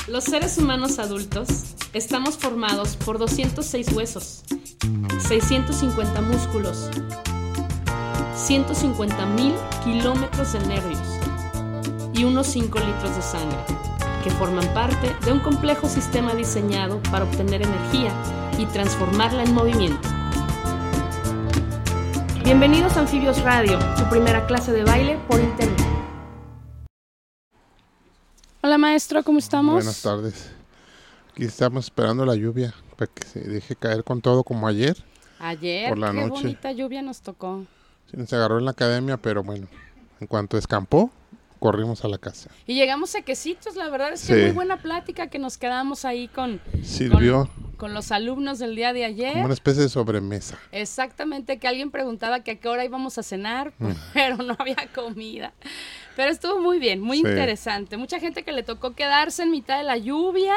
Los seres humanos adultos estamos formados por 206 huesos, 650 músculos, 150,000 kilómetros de nervios y unos 5 litros de sangre, que forman parte de un complejo sistema diseñado para obtener energía y transformarla en movimiento. Bienvenidos a Anfibios Radio, tu primera clase de baile por internet. Hola maestro, ¿cómo estamos? Buenas tardes. Aquí estamos esperando la lluvia para que se deje caer con todo como ayer. Ayer, por la qué noche. bonita lluvia nos tocó. Sí, nos agarró en la academia, pero bueno, en cuanto escampó, corrimos a la casa. Y llegamos sequecitos, la verdad es que Sí. muy buena plática que nos quedamos ahí con los alumnos del día de ayer. Como una especie de sobremesa. Exactamente, que alguien preguntaba que a qué hora íbamos a cenar, pero no había comida. Pero estuvo muy bien, muy interesante. Mucha gente que le tocó quedarse en mitad de la lluvia,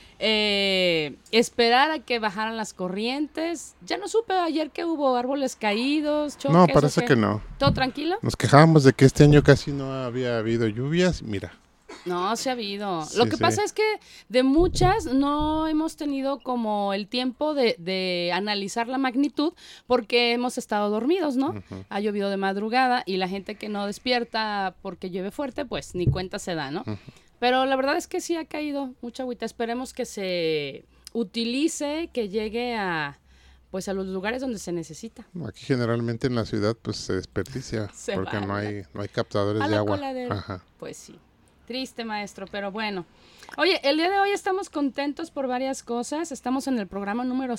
esperar a que bajaran las corrientes. Ya no supe ayer que hubo árboles caídos, choques. No, parece que no. ¿Todo tranquilo? Nos quejábamos de que este año casi no había habido lluvias. Mira. No, sí ha habido. Sí, Lo que pasa es que de muchas no hemos tenido como el tiempo de analizar la magnitud porque hemos estado dormidos, ¿no? Uh-huh. Ha llovido de madrugada y la gente que no despierta porque llueve fuerte, pues ni cuenta se da, ¿no? Uh-huh. Pero la verdad es que sí ha caído mucha agüita. Esperemos que se utilice, que llegue a los lugares donde se necesita. Aquí generalmente en la ciudad pues se desperdicia porque no hay captadores de agua. Ajá. Pues sí. Triste, maestro, pero bueno. Oye, el día de hoy estamos contentos por varias cosas. Estamos en el programa número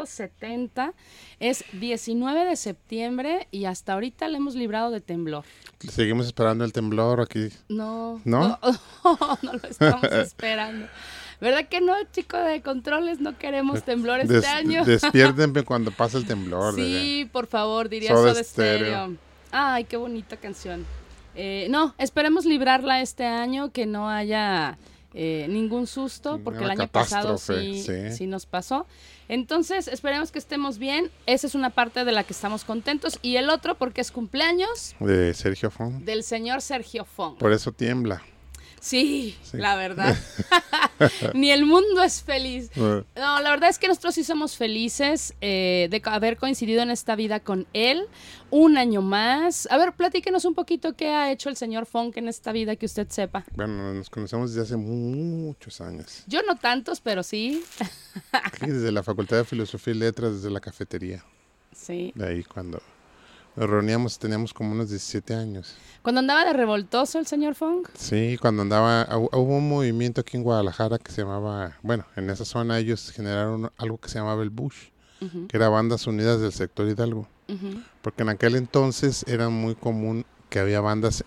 170. Es 19 de septiembre y hasta ahorita le hemos librado de temblor. Seguimos esperando el temblor aquí. No. ¿No? No lo estamos esperando. ¿Verdad que no, chico de controles? No queremos temblor este año. Despiértenme cuando pase el temblor. Sí, por favor, diría Soda Stereo. Ay, qué bonita canción. No, esperemos librarla este año, que no haya ningún susto, porque el año pasado sí nos pasó. Entonces, esperemos que estemos bien. Esa es una parte de la que estamos contentos. Y el otro, porque es cumpleaños de Sergio Fong. Del señor Sergio Fong. Por eso tiembla. Sí, la verdad. Ni el mundo es feliz. No, la verdad es que nosotros sí somos felices de haber coincidido en esta vida con él. Un año más. A ver, platíquenos un poquito qué ha hecho el señor Fong en esta vida, que usted sepa. Bueno, nos conocemos desde hace muchos años. Yo no tantos, pero sí. Sí, desde la Facultad de Filosofía y Letras, desde la cafetería. Sí. De ahí cuando nos reuníamos teníamos como unos 17 años. ¿Cuando andaba de revoltoso el señor Fong? Sí, cuando hubo un movimiento aquí en Guadalajara que se llamaba, bueno, en esa zona ellos generaron algo que se llamaba el Bush, que era Bandas Unidas del Sector Hidalgo. Porque en aquel entonces era muy común que había bandas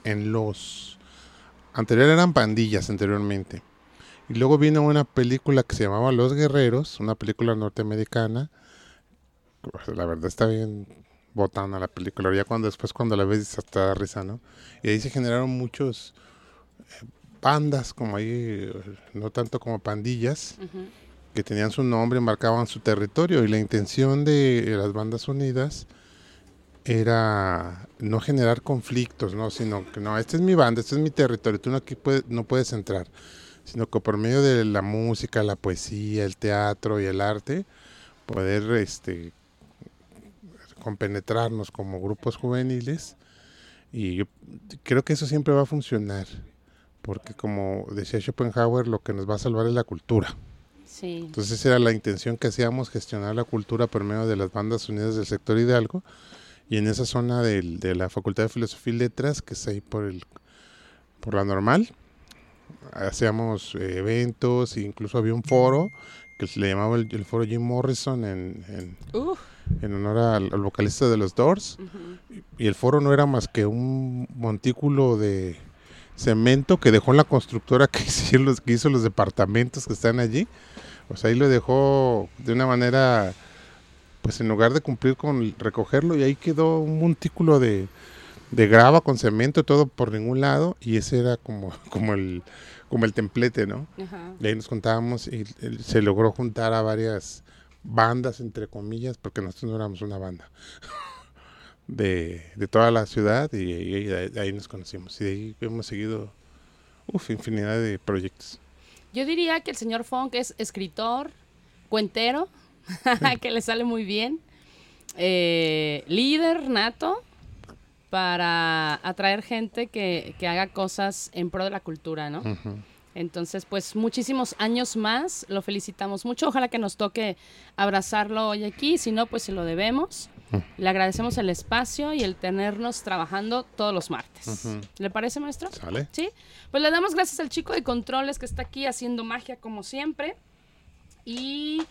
eran pandillas anteriormente. Y luego vino una película que se llamaba Los Guerreros, una película norteamericana. La verdad está bien botana la película, ya cuando la ves hasta da risa, ¿no? Y ahí se generaron muchos bandas, como ahí, no tanto como pandillas, que tenían su nombre, marcaban su territorio, y la intención de las bandas unidas era no generar conflictos, ¿no? Sino que no, esta es mi banda, este es mi territorio, tú no puedes entrar, sino que por medio de la música, la poesía, el teatro y el arte, poder compenetrarnos como grupos juveniles. Y yo creo que eso siempre va a funcionar, porque como decía Schopenhauer, lo que nos va a salvar es la cultura. Sí. Entonces esa era la intención que hacíamos, gestionar la cultura por medio de las bandas unidas del sector Hidalgo, y en esa zona de la Facultad de Filosofía y Letras, que es ahí por la Normal, hacíamos eventos, e incluso había un foro que se le llamaba el foro Jim Morrison en honor al vocalista de los Doors. Y el foro no era más que un montículo de cemento que dejó en la constructora que hizo los departamentos que están allí. O sea, ahí lo dejó de una manera, pues en lugar de cumplir con recogerlo, y ahí quedó un montículo de grava con cemento, todo por ningún lado, y ese era como el templete, ¿no? Ajá. Y ahí nos contábamos y se logró juntar a varias bandas, entre comillas, porque nosotros no éramos una banda, de toda la ciudad, y ahí nos conocimos. Y de ahí hemos seguido infinidad de proyectos. Yo diría que el señor Funk es escritor, cuentero, que le sale muy bien, líder nato para atraer gente que haga cosas en pro de la cultura, ¿no? Ujú. Entonces, pues muchísimos años más, lo felicitamos mucho, ojalá que nos toque abrazarlo hoy aquí, si no, pues se lo debemos. Le agradecemos el espacio y el tenernos trabajando todos los martes. ¿Le parece, maestro? ¿Sale? Sí. Pues le damos gracias al chico de controles que está aquí haciendo magia como siempre. Y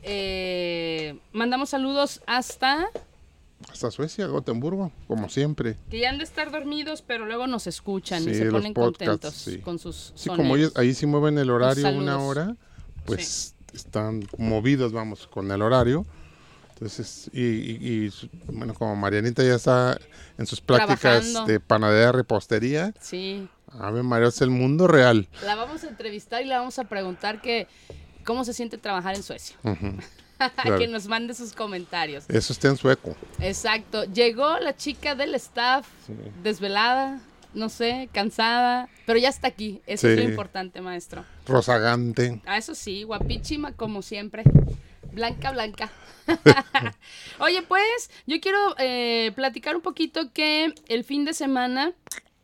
mandamos saludos hasta Suecia, Gotemburgo, como siempre. que ya han de estar dormidos, pero luego nos escuchan y Sí, se los ponen podcasts, contentos sí. con sus Sí, como ellos ahí sí mueven el horario saludos. una hora, pues están movidos, vamos, con el horario. Entonces, bueno, como Marianita ya está en sus prácticas Trabajando. de panadería, repostería, Sí. Ave María, es el mundo real. La vamos a entrevistar y le vamos a preguntar cómo se siente trabajar en Suecia. Ujú, claro. Que nos mande sus comentarios. Eso está en sueco. Exacto. Llegó la chica del staff, desvelada, no sé, cansada, pero ya está aquí. Eso es lo importante, maestro. Rozagante. Eso sí, guapísima como siempre. Blanca, blanca. Oye, pues, yo quiero platicar un poquito que el fin de semana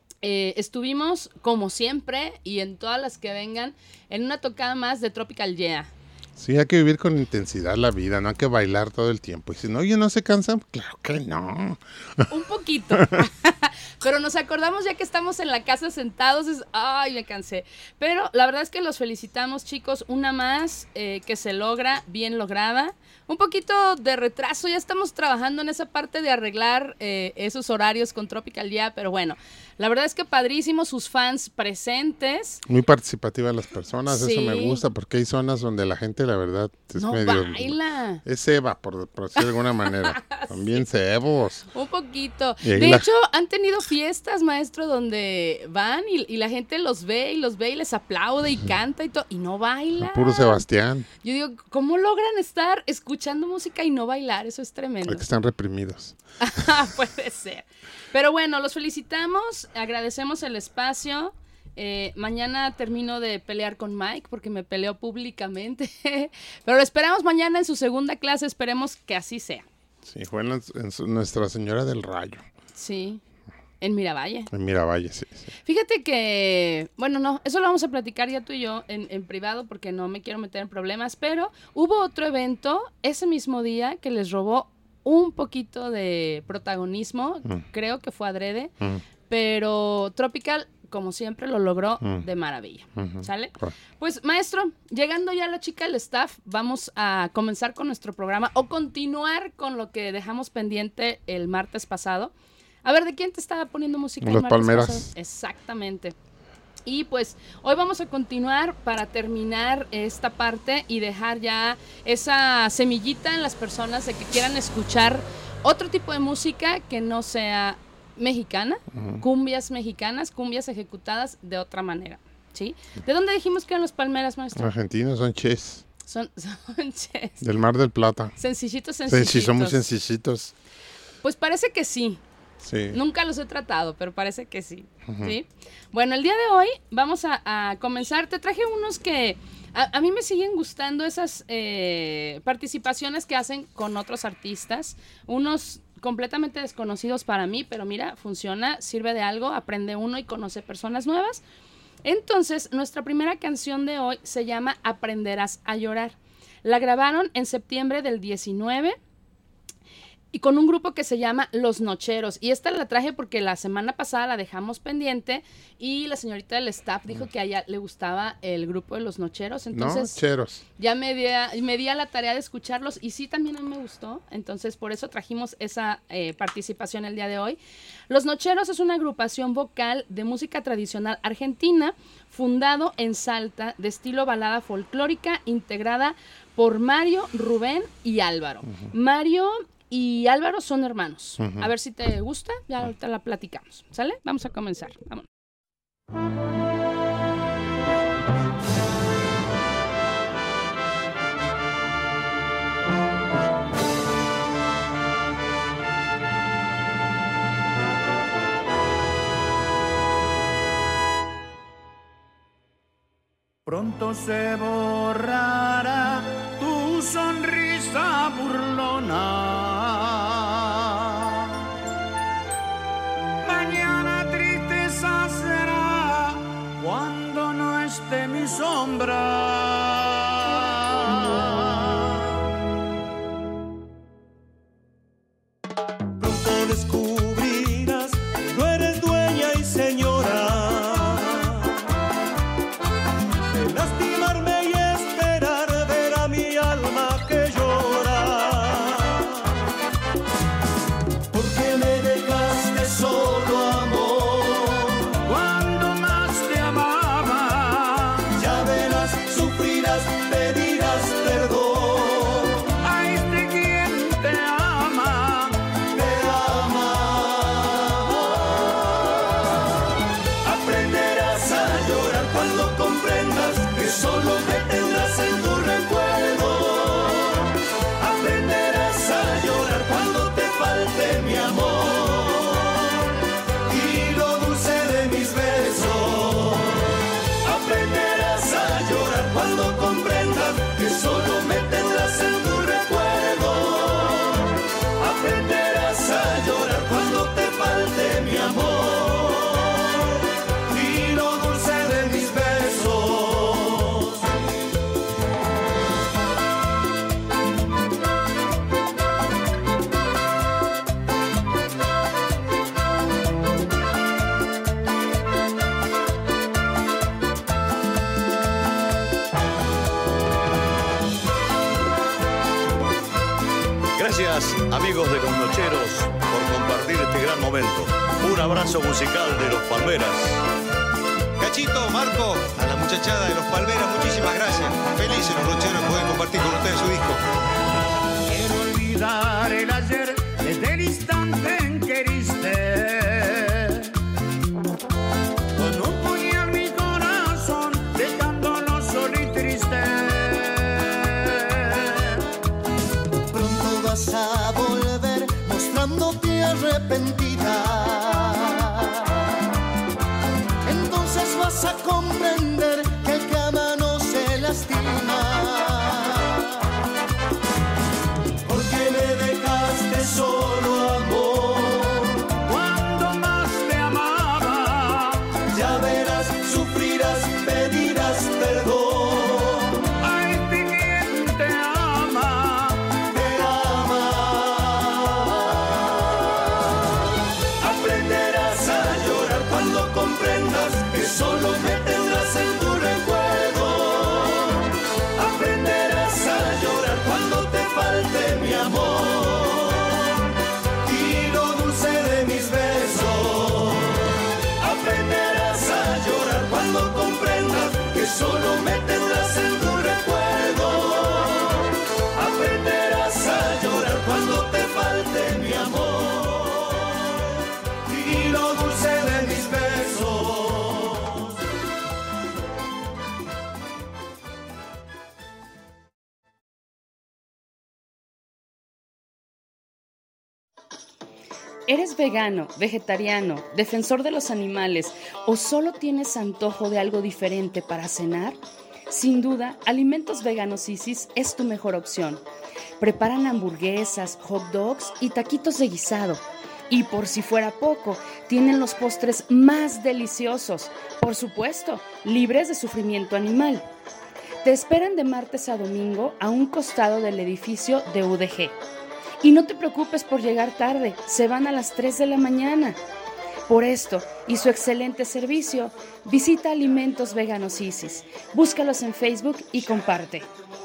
estuvimos, como siempre, y en todas las que vengan, en una tocada más de Tropical Yeah. Sí, hay que vivir con intensidad la vida, no hay que bailar todo el tiempo. Y si no, oye, ¿no se cansan? Claro que no. Un poquito. Pero nos acordamos ya que estamos en la casa sentados, ay, me cansé. Pero la verdad es que los felicitamos, chicos, una más que se logra, bien lograda. Un poquito de retraso, ya estamos trabajando en esa parte de arreglar esos horarios con Tropical Yeah, pero bueno, la verdad es que padrísimo, sus fans presentes. Muy participativas las personas, Sí. eso me gusta, porque hay zonas donde la gente, la verdad, es No medio... baila. Es ceba, por decir de alguna manera. También cebos. Un poquito. Y ahí De hecho, han tenido fiestas, maestro, donde van y la gente los ve y les aplaude y canta y todo, y no baila. Puro Sebastián. Yo digo, ¿cómo logran estar escuchando música y no bailar? Eso es tremendo. Que están reprimidos. Puede ser. Pero bueno, los felicitamos, agradecemos el espacio. Mañana termino de pelear con Mike porque me peleó públicamente. Pero lo esperamos mañana en su segunda clase, esperemos que así sea. Sí, fue en Nuestra Señora del Rayo. Sí, en Miravalle. En Miravalle, sí. Fíjate que, bueno, no, eso lo vamos a platicar ya tú y yo en privado porque no me quiero meter en problemas, pero hubo otro evento ese mismo día que les robó un poquito de protagonismo, creo que fue adrede, pero Tropical, como siempre, lo logró de maravilla, ¿sale? Pues, maestro, llegando ya la chica del staff, vamos a comenzar con nuestro programa o continuar con lo que dejamos pendiente el martes pasado. A ver, ¿de quién te estaba poniendo música el Los martes Palmeras. pasado? Exactamente. Y pues hoy vamos a continuar para terminar esta parte y dejar ya esa semillita en las personas de que quieran escuchar otro tipo de música que no sea mexicana, cumbias mexicanas, cumbias ejecutadas de otra manera, ¿sí? ¿De dónde dijimos que eran los Palmeras, maestro? Argentinos son ches. Son ches. Del Mar del Plata. Sencillitos. Sí, son muy sencillitos. Pues parece que sí. Sí. Nunca los he tratado, pero parece que sí. ¿Sí? Bueno, el día de hoy vamos a comenzar. Te traje unos que a mí me siguen gustando esas participaciones que hacen con otros artistas. Unos completamente desconocidos para mí, pero mira, funciona, sirve de algo, aprende uno y conoce personas nuevas. Entonces, nuestra primera canción de hoy se llama Aprenderás a llorar. La grabaron en septiembre del 19 y con un grupo que se llama Los Nocheros. Y esta la traje porque la semana pasada la dejamos pendiente y la señorita del staff dijo que a ella le gustaba el grupo de Los Nocheros. Entonces, Nocheros. ya me di a la tarea de escucharlos y sí, también a mí me gustó. Entonces, por eso trajimos esa participación el día de hoy. Los Nocheros es una agrupación vocal de música tradicional argentina, fundado en Salta, de estilo balada folclórica, integrada por Mario, Rubén y Álvaro. Mario y Álvaro son hermanos. A ver si te gusta, ya ahorita la platicamos, ¿sale? Vamos a comenzar, vámonos. Pronto se borrará tu sonrisa burlona. Mañana tristeza será cuando no esté mi sombra. Pronto descubrirás, tú eres dueña y señora de lastimarme y esperar ver a mi alma que llora. Porque me dejaste solo, amor, Cuando más te amaba, ya verás, sufrirás, pedirás perdón. ay, de quien te ama, Te ama. Aprenderás a llorar cuando comprendas que solo me tendrás en tu recuerdo. Aprenderás a llorar cuando te falte mi amor y lo dulce de mis besos. Aprenderás a llorar cuando comprendas que solo me tendrás en tu recuerdo. Aprenderás a llorar cuando te falte mi amor y lo dulce de mis besos. Gracias, amigos de Los Nocheros, por compartir este gran momento. Un abrazo musical de Los Palmeras. Cachito, Marco, a la muchachada de Los Palmeras, muchísimas gracias. Felices Los Nocheros poder compartir con ustedes su disco. quiero olvidar el ayer desde el instante en que heriste con un puñal mi corazón, dejándolo solo y triste. Pronto vas a volver mostrándote arrepentida. Entonces vas a comprender que el que ama no se lastima. Porque me dejaste solo, amor, Cuando más te amaba, ya verás, sufrirás, pedirás perdón. ay, de quien te ama, Te ama. Aprenderás a llorar cuando comprendas que solo me tendrás en tu recuerdo. Aprenderás a llorar cuando te falte mi amor y lo dulce de mis besos. Aprenderás a llorar cuando comprendas que solo me tendrás en tu recuerdo. Aprenderás a llorar cuando te falte mi amor y lo dulce de mis besos. ¿Eres vegano, vegetariano, defensor de los animales o solo tienes antojo de algo diferente para cenar? Sin duda, Alimentos Veganos Isis es tu mejor opción. Preparan hamburguesas, hot dogs y taquitos de guisado. Y por si fuera poco, tienen los postres más deliciosos, por supuesto, libres de sufrimiento animal. Te esperan de martes a domingo a un costado del edificio de UDG. Y no te preocupes por llegar tarde, se van a las 3 de la mañana. Por esto y su excelente servicio, visita Alimentos Veganos Isis. Búscalos en Facebook y comparte.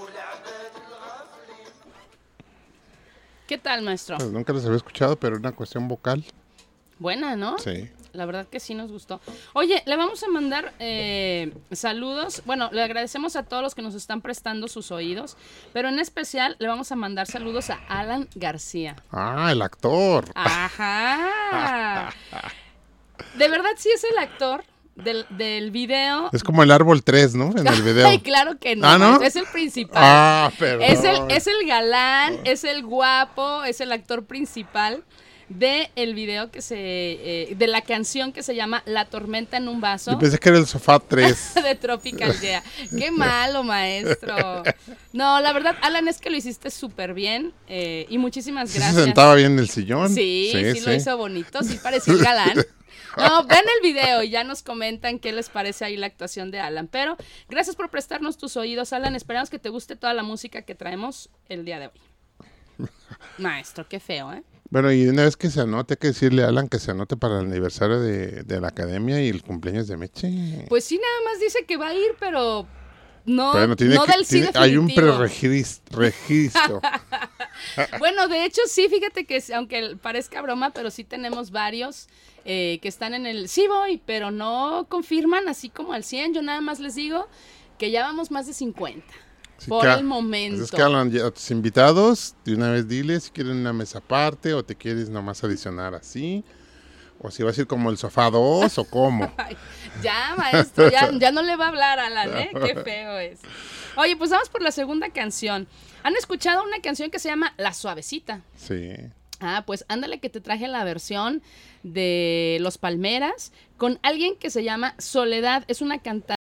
¿Qué tal, maestro? Pues nunca los había escuchado, pero una cuestión vocal. Buena, ¿no? Sí. La verdad que sí nos gustó. Oye, le vamos a mandar saludos. Bueno, le agradecemos a todos los que nos están prestando sus oídos, pero en especial le vamos a mandar saludos a Alan García. Ah, el actor. Ajá. De verdad sí es el actor del video. Es como el árbol 3, ¿no? En el video. Ay, claro que no. ¿Ah, no? Es el principal. Ah, perdón. Es el galán, es el guapo, es el actor principal. de el video de la canción que se llama La tormenta en un vaso. Yo pensé que era el Sofá 3. De Tropical Yeah. Qué malo, maestro. No, la verdad, Alan, es que lo hiciste súper bien y muchísimas gracias. ¿Se sentaba bien en el sillón? Sí, lo hizo bonito, sí parecía el galán. No, ven el video y ya nos comentan qué les parece ahí la actuación de Alan. Pero gracias por prestarnos tus oídos, Alan. Esperamos que te guste toda la música que traemos el día de hoy. Maestro, qué feo, ¿eh? Bueno, y una vez que se anote, hay que decirle a Alan que se anote para el aniversario de la academia y el cumpleaños de Meche. Pues sí, nada más dice que va a ir, pero no, bueno, no del sí definitivo. Hay un preregistro. Bueno, de hecho sí, fíjate que aunque parezca broma, pero sí tenemos varios que están en el... Sí voy, pero no confirman así como al 100. Yo nada más les digo que ya vamos más de 50. Sí, por el momento. Pues es que Alan, a tus invitados, de una vez diles si quieren una mesa aparte o te quieres nomás adicionar así. O si vas a ir como el Sofá 2 o cómo. Ay, ya, maestro, ya no le va a hablar a Alan, ¿eh? Qué feo es. Oye, pues vamos por la segunda canción. ¿Han escuchado una canción que se llama La Suavecita? Sí. Ah, pues ándale que te traje la versión de Los Palmeras con alguien que se llama Soledad. Es una cantante.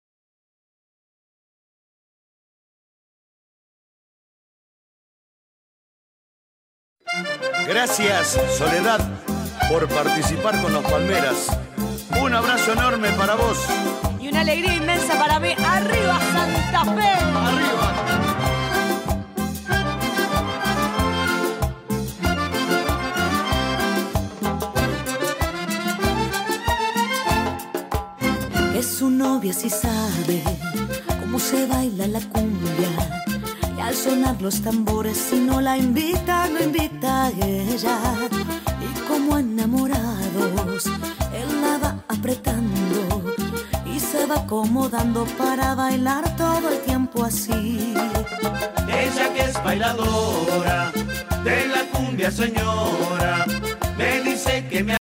Gracias, Soledad, por participar con Los Palmeras. Un abrazo enorme para vos. Y una alegría inmensa para mí. ¡Arriba, Santa Fe! ¡Arriba! Que su novia sí sabe cómo se baila la cumbia. Y al sonar los tambores, si no la invita, lo invita a ella. Y como enamorados, él la va apretando y se va acomodando para bailar todo el tiempo así. Ella que es bailadora de la cumbia, señora, me dice que me...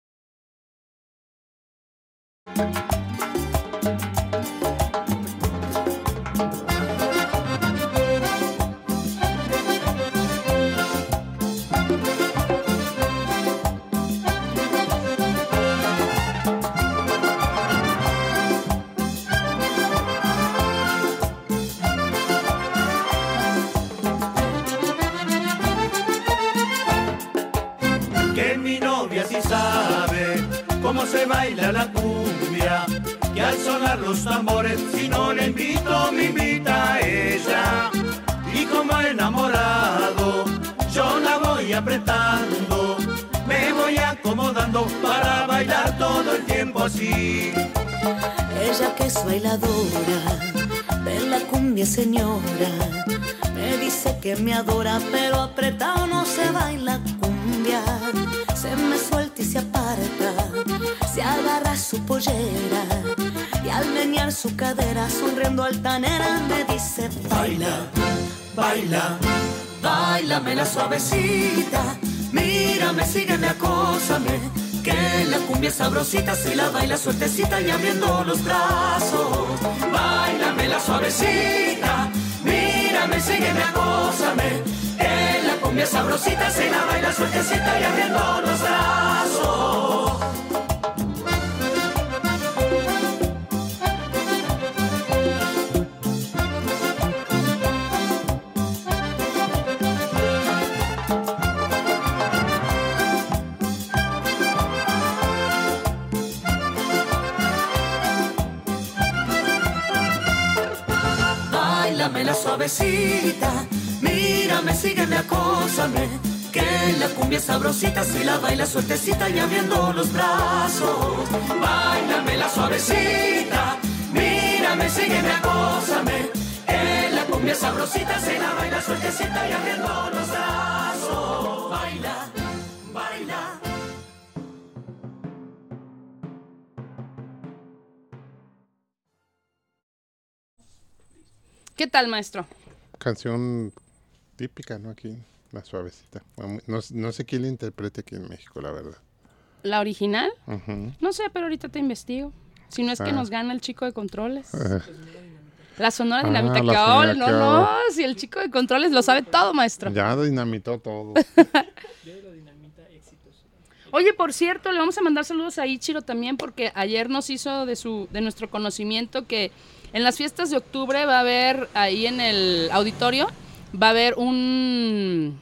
se baila la cumbia, que al sonar los tambores, si no le invito, me invita a ella. Y como enamorado, yo la voy apretando, me voy acomodando para bailar todo el tiempo así. Ella que es bailadora de la cumbia, señora, me dice que me adora, pero apretado no se baila cumbia. Se me suelta y se aparta, se agarra su pollera y al menear su cadera, sonriendo altanera, me dice: baila, baila, báilame la suavecita, mírame, sígueme, acósame, que la cumbia es sabrosita, se la baila suertecita y abriendo los brazos. Báilame la suavecita, mírame, sígueme, acósame, que la cumbia es sabrosita, se la baila suertecita y abriendo los brazos. Báilame la suavecita, mírame, sígueme, acósame, que la cumbia es sabrosita, si la baila suertecita y abriendo los brazos. Báilame la suavecita, mírame, sígueme, acósame, que la cumbia es sabrosita, se la baila suertecita y abriendo los brazos. Baila, baila. ¿Qué tal, maestro? Canción típica, ¿no? Aquí, la suavecita. No sé quién la interprete aquí en México, la verdad. ¿La original? Uh-huh. No sé, pero ahorita te investigo. Si no es que nos gana el chico de controles. La Sonora Dinamita. No, si el chico de controles lo sabe todo, maestro. Ya dinamitó todo. Yo de lo dinamita éxitos. Oye, por cierto, le vamos a mandar saludos a Ichiro también, porque ayer nos hizo de nuestro conocimiento que en las fiestas de octubre va a haber, ahí en el auditorio, va a haber un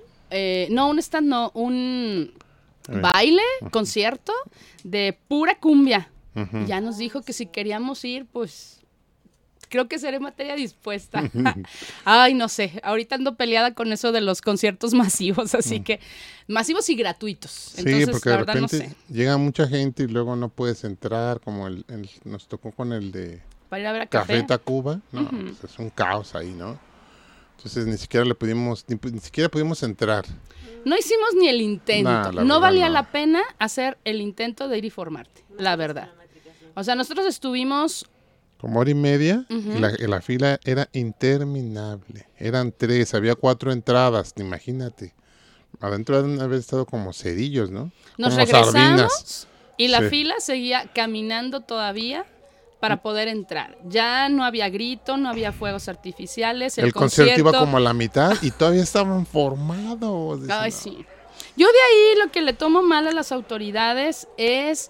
baile, concierto de pura cumbia. Uh-huh. Ya nos dijo que si queríamos ir, pues creo que seré materia dispuesta. Ay, no sé, ahorita ando peleada con eso de los conciertos masivos, así que masivos y gratuitos. Entonces, sí, porque la de verdad repente no sé. Llega mucha gente y luego no puedes entrar, como nos tocó con el de para ir a ver a Café Tacuba. No, uh-huh. Pues es un caos ahí, ¿no? Entonces ni siquiera pudimos entrar. No hicimos ni el intento. No valía la pena hacer el intento de ir y formarte, la verdad. O sea, nosotros estuvimos como hora y media, uh-huh. y la fila era interminable. Eran 3, había 4 entradas, imagínate. Adentro deben haber estado como cerillos, ¿no? Nos como regresamos sardinas. Y la fila seguía caminando todavía para poder entrar. Ya no había grito, no había fuegos artificiales. El concierto iba como a la mitad y todavía estaban formados. Ay, sí. Yo de ahí lo que le tomo mal a las autoridades es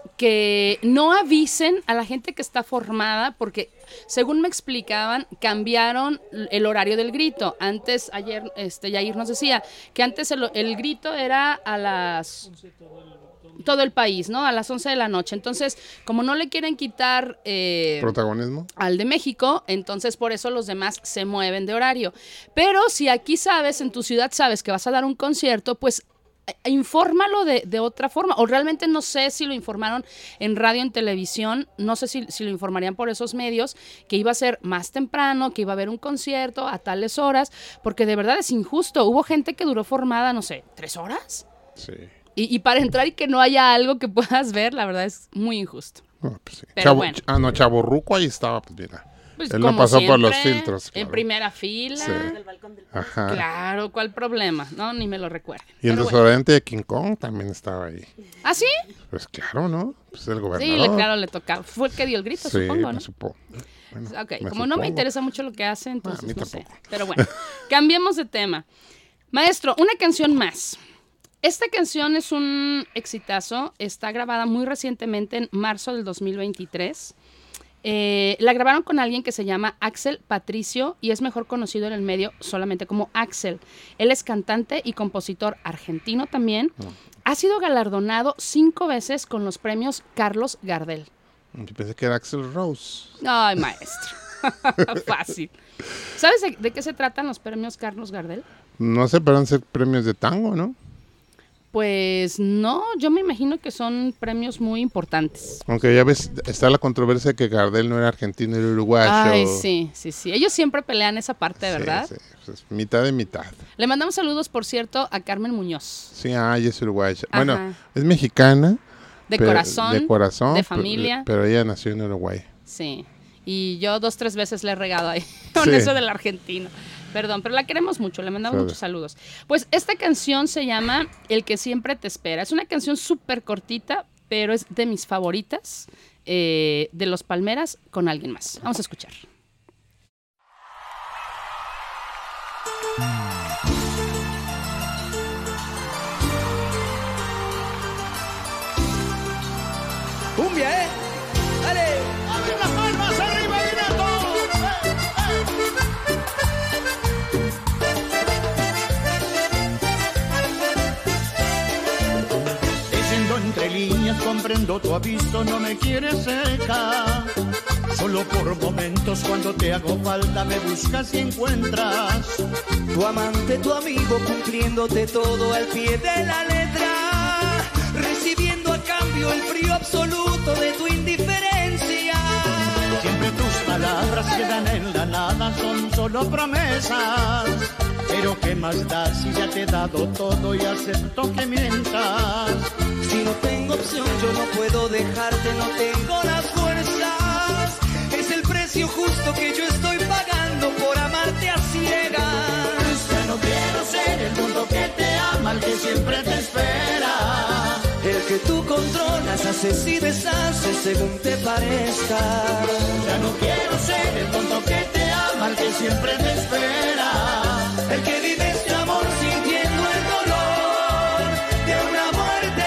que no avisen a la gente que está formada, porque según me explicaban, cambiaron el horario del grito. Antes, ayer Yair nos decía que antes el grito era a las todo el país, ¿no? A las 11 de la noche. Entonces, como no le quieren quitar protagonismo al de México, entonces por eso los demás se mueven de horario. Pero si aquí sabes, en tu ciudad sabes que vas a dar un concierto, pues infórmalo de otra forma, o realmente no sé si lo informaron en radio, en televisión, no sé si lo informarían por esos medios, que iba a ser más temprano, que iba a haber un concierto a tales horas, porque de verdad es injusto. Hubo gente que duró formada, no sé, 3 horas. Sí. Y para entrar y que no haya algo que puedas ver, la verdad es muy injusto. No, pues sí. Pero bueno. Chavorruco ahí estaba, pues mira. Pues él no pasó por los filtros. Claro. En primera fila. Sí. Ajá. Claro, ¿cuál problema? No, ni me lo recuerden. Y el restaurante de King Kong también estaba ahí. ¿Ah, sí? Pues claro, ¿no? Pues el gobernador. Sí, claro, le tocaba. Fue el que dio el grito, sí, supongo, ¿no? Supongo. Bueno, ok, como no me interesa mucho lo que hace, entonces a mí no tampoco. sé. Pero bueno, cambiemos de tema. Maestro, una canción más. Esta canción es un exitazo. Está grabada muy recientemente, en marzo del 2023. La grabaron con alguien que se llama Axel Patricio y es mejor conocido en el medio solamente como Axel. Él es cantante y compositor argentino también. Ha sido galardonado 5 veces con los premios Carlos Gardel. Yo pensé que era Axel Rose. Ay, maestro. Fácil. ¿Sabes de qué se tratan los premios Carlos Gardel? No sé, pero van a ser premios de tango, ¿no? Pues no, yo me imagino que son premios muy importantes. Aunque ya ves, está la controversia que Gardel no era argentino, era uruguayo. Ay, sí. Ellos siempre pelean esa parte, ¿verdad? Sí, pues mitad de mitad. Le mandamos saludos, por cierto, a Carmen Muñoz. Sí, ella es uruguaya. Ajá. Bueno, es mexicana. De corazón. De familia. Pero ella nació en Uruguay. Sí. Y yo 2-3 veces le he regado ahí con eso del argentino. Perdón, pero la queremos mucho, le mandamos muchos saludos. Pues esta canción se llama El que siempre te espera. Es una canción súper cortita, pero es de mis favoritas, de Los Palmeras con alguien más. Vamos a escuchar. ¡Cumbia, eh! ¡Dale! ¡Abre las palmas arriba, Guinato! Leyendo entre líneas comprendo tu aviso, no me quieres cerca. Solo por momentos cuando te hago falta me buscas y encuentras. Tu amante, tu amigo, cumpliéndote todo al pie de la letra. Recibiendo a cambio el frío absoluto de tu indiferencia. Siempre tus palabras quedan en la nada, son solo promesas. Pero qué más da si ya te he dado todo y acepto que mientas. Si no tengo opción yo no puedo dejarte, no tengo las fuerzas. Es el precio justo que yo estoy pagando por amarte a ciegas. Ya no quiero ser el mundo que te ama, el que siempre te espera. El que tú controlas, haces y deshaces según te parezca. Ya no quiero ser el tonto que te ama, el que siempre te espera. El que vive este amor sintiendo el dolor de una muerte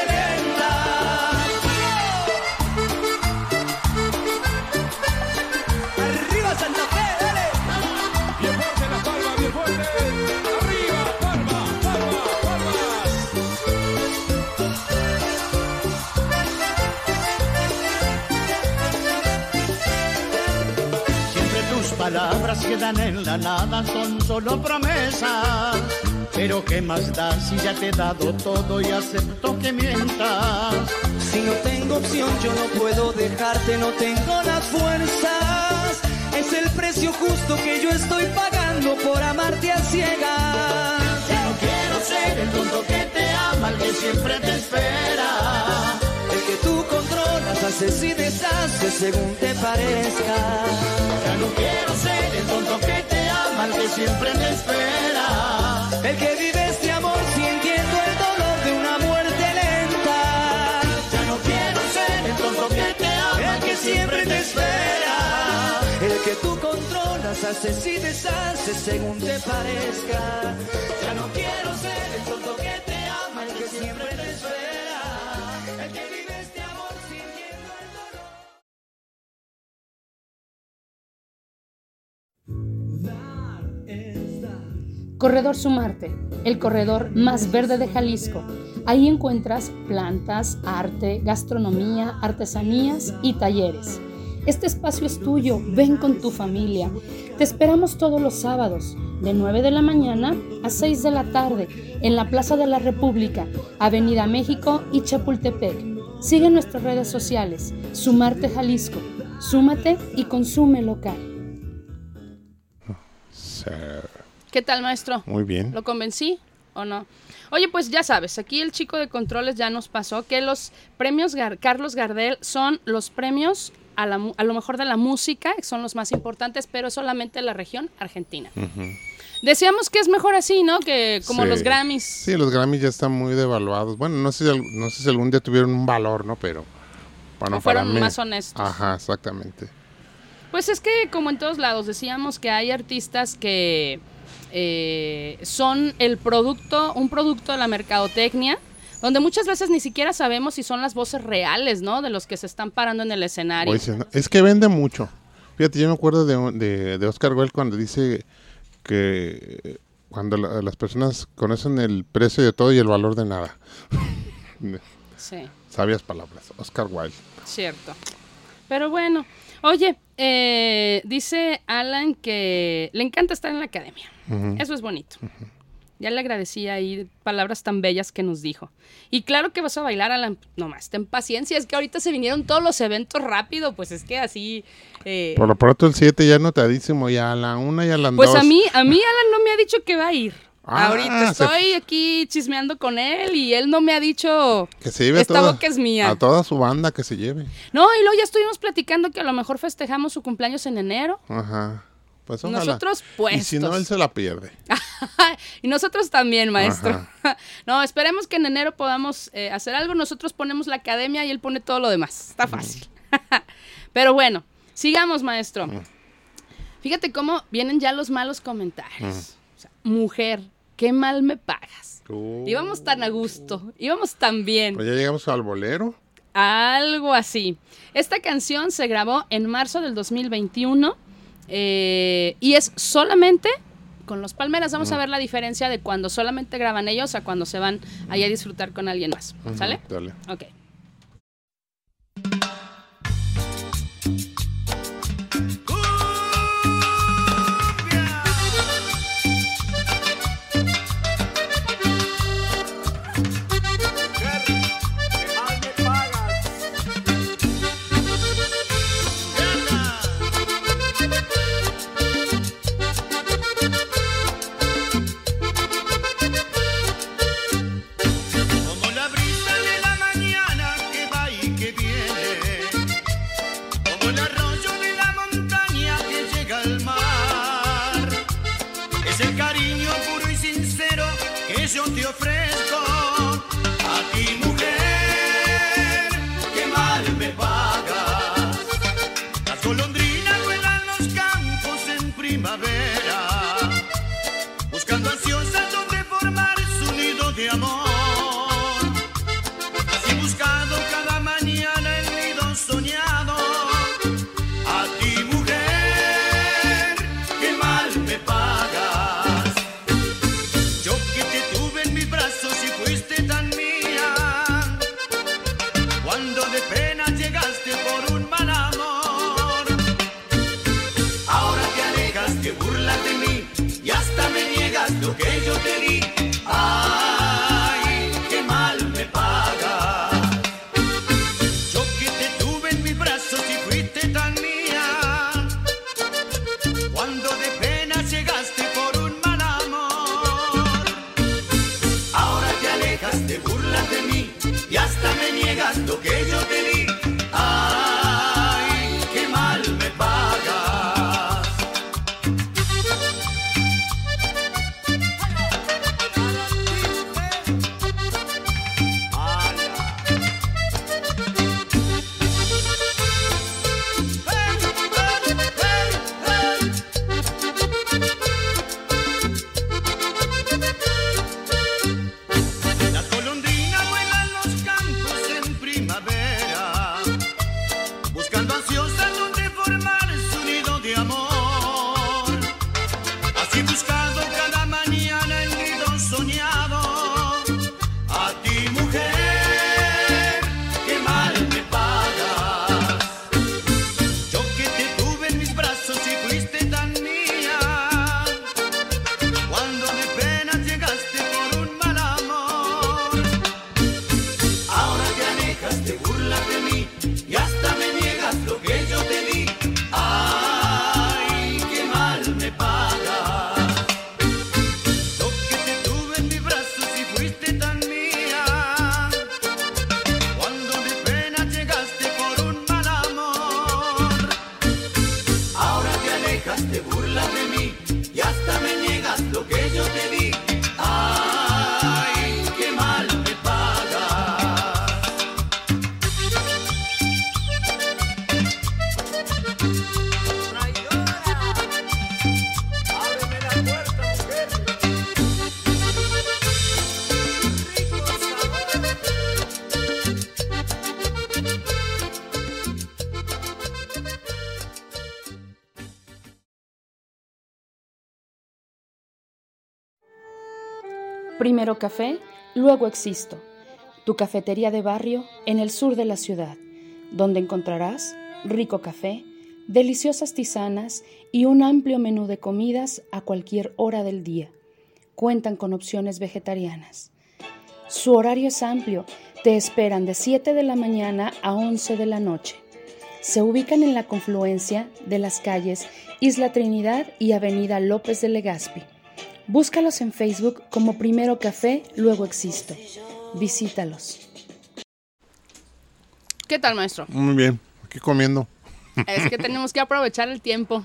palabras quedan en la nada, son solo promesas. Pero qué más da si ya te he dado todo y acepto que mientas. Si no tengo opción yo no puedo dejarte, no tengo las fuerzas. Es el precio justo que yo estoy pagando por amarte a ciegas. Ya no quiero ser el tonto que te ama, el que siempre te espera. El que tú controlas, haces y deshaces según te parezca. Ya no quiero ser el tonto que te ama, el que siempre te espera. El que vive este amor sintiendo el dolor de una muerte lenta. Ya no quiero ser el tonto que te ama, el que siempre te espera. El que tú controlas, haces y deshaces según te parezca. Ya no quiero ser el tonto que te ama, el que siempre te espera. El que vive este amor sintiendo el dolor. Corredor Sumarte, el corredor más verde de Jalisco. Ahí encuentras plantas, arte, gastronomía, artesanías y talleres. Este espacio es tuyo, ven con tu familia. Te esperamos todos los sábados, de 9 de la mañana a 6 de la tarde, en la Plaza de la República, Avenida México y Chapultepec. Sigue nuestras redes sociales, Sumarte Jalisco. Súmate y consume local. ¿Qué tal, maestro? Muy bien. ¿Lo convencí o no? Oye, pues ya sabes, aquí el chico de controles ya nos pasó que los premios Carlos Gardel son los premios a lo mejor de la música, que son los más importantes, pero es solamente la región argentina. Decíamos que es mejor así, ¿no? Que como los Grammys. Sí, los Grammys ya están muy devaluados. Bueno, no sé si algún día tuvieron un valor, ¿no? Pero bueno, o fueron para mí, más honestos. Ajá, exactamente. Pues es que como en todos lados decíamos que hay artistas que son un producto de la mercadotecnia, donde muchas veces ni siquiera sabemos si son las voces reales, ¿no? De los que se están parando en el escenario. Pues, es que vende mucho. Fíjate, yo me acuerdo de Oscar Wilde cuando dice que cuando las personas conocen el precio de todo y el valor de nada. Sí. Sabias palabras, Oscar Wilde. Cierto. Pero bueno, oye, dice Alan que le encanta estar en la academia. Eso es bonito. Ya le agradecí ahí palabras tan bellas que nos dijo. Y claro que vas a bailar, Alan. Nomás, ten paciencia. Es que ahorita se vinieron todos los eventos rápido. Pues es que así... Por lo pronto el 7 ya notadísimo. Ya a la 1 y a la 2. Pues a mí Alan no me ha dicho que va a ir. Ahorita estoy aquí chismeando con él y él no me ha dicho que se lleve esta boca es mía. A toda su banda que se lleve. No, y luego ya estuvimos platicando que a lo mejor festejamos su cumpleaños en enero. Ajá. Pues ojalá. Nosotros puestos. Y si no, él se la pierde. Y nosotros también, maestro. No, esperemos que en enero podamos hacer algo. Nosotros ponemos la academia y él pone todo lo demás. Está fácil. Pero bueno, sigamos, maestro. Fíjate cómo vienen ya los malos comentarios. O sea, mujer, qué mal me pagas. Íbamos tan a gusto, íbamos tan bien. Pues ya llegamos al bolero. Algo así. Esta canción se grabó en marzo del 2021 y es solamente con los Palmeras. Vamos a ver la diferencia de cuando solamente graban ellos a cuando se van ahí a disfrutar con alguien más. ¿Sale? Dale. Ok. Yo te ofrezco a ti, mujer, que mal me pagas. Las golondrinas vuelan los campos en primavera, buscando ansiosas donde formar su nido de amor. Así buscado cada mañana el nido soñado, brazos y fuiste tan mía. Cuando de pena llegaste por un mal amor. Ahora te alejas, te burlas de mí y hasta me niegas lo que yo te di. Ay, qué mal me pagas. Las golondrinas vuelan los campos en primavera, buscando ansiosas donde formar su nido de amor. Así he buscado cada mañana el nido soñado. A ti, mujer, qué mal me pagas. Yo que te tuve en mis brazos y fuiste tan mía. Cuando de pena llegaste por un mal amor. Ahora te alejas, te burlas de mí y hasta me niegas lo que yo te di. Ay, qué mal me pagas. Yo que te tuve en mis brazos y fuiste tan mía. Cuando de pena llegaste por un mal amor. Ahora te alejas, te burlas de mí y hasta me niegas lo que yo te di. Ay, qué mal me pagas. Ábreme la puerta, mujer. Rico sabor. Primero café, luego existo. Tu cafetería de barrio en el sur de la ciudad, donde encontrarás rico café, deliciosas tisanas y un amplio menú de comidas a cualquier hora del día. Cuentan con opciones vegetarianas. Su horario es amplio, te esperan de 7 de la mañana a 11 de la noche. Se ubican en la confluencia de las calles Isla Trinidad y Avenida López de Legazpi. Búscalos en Facebook como Primero Café, luego existo. Visítalos. ¿Qué tal, maestro? Muy bien, aquí comiendo. Es que tenemos que aprovechar el tiempo.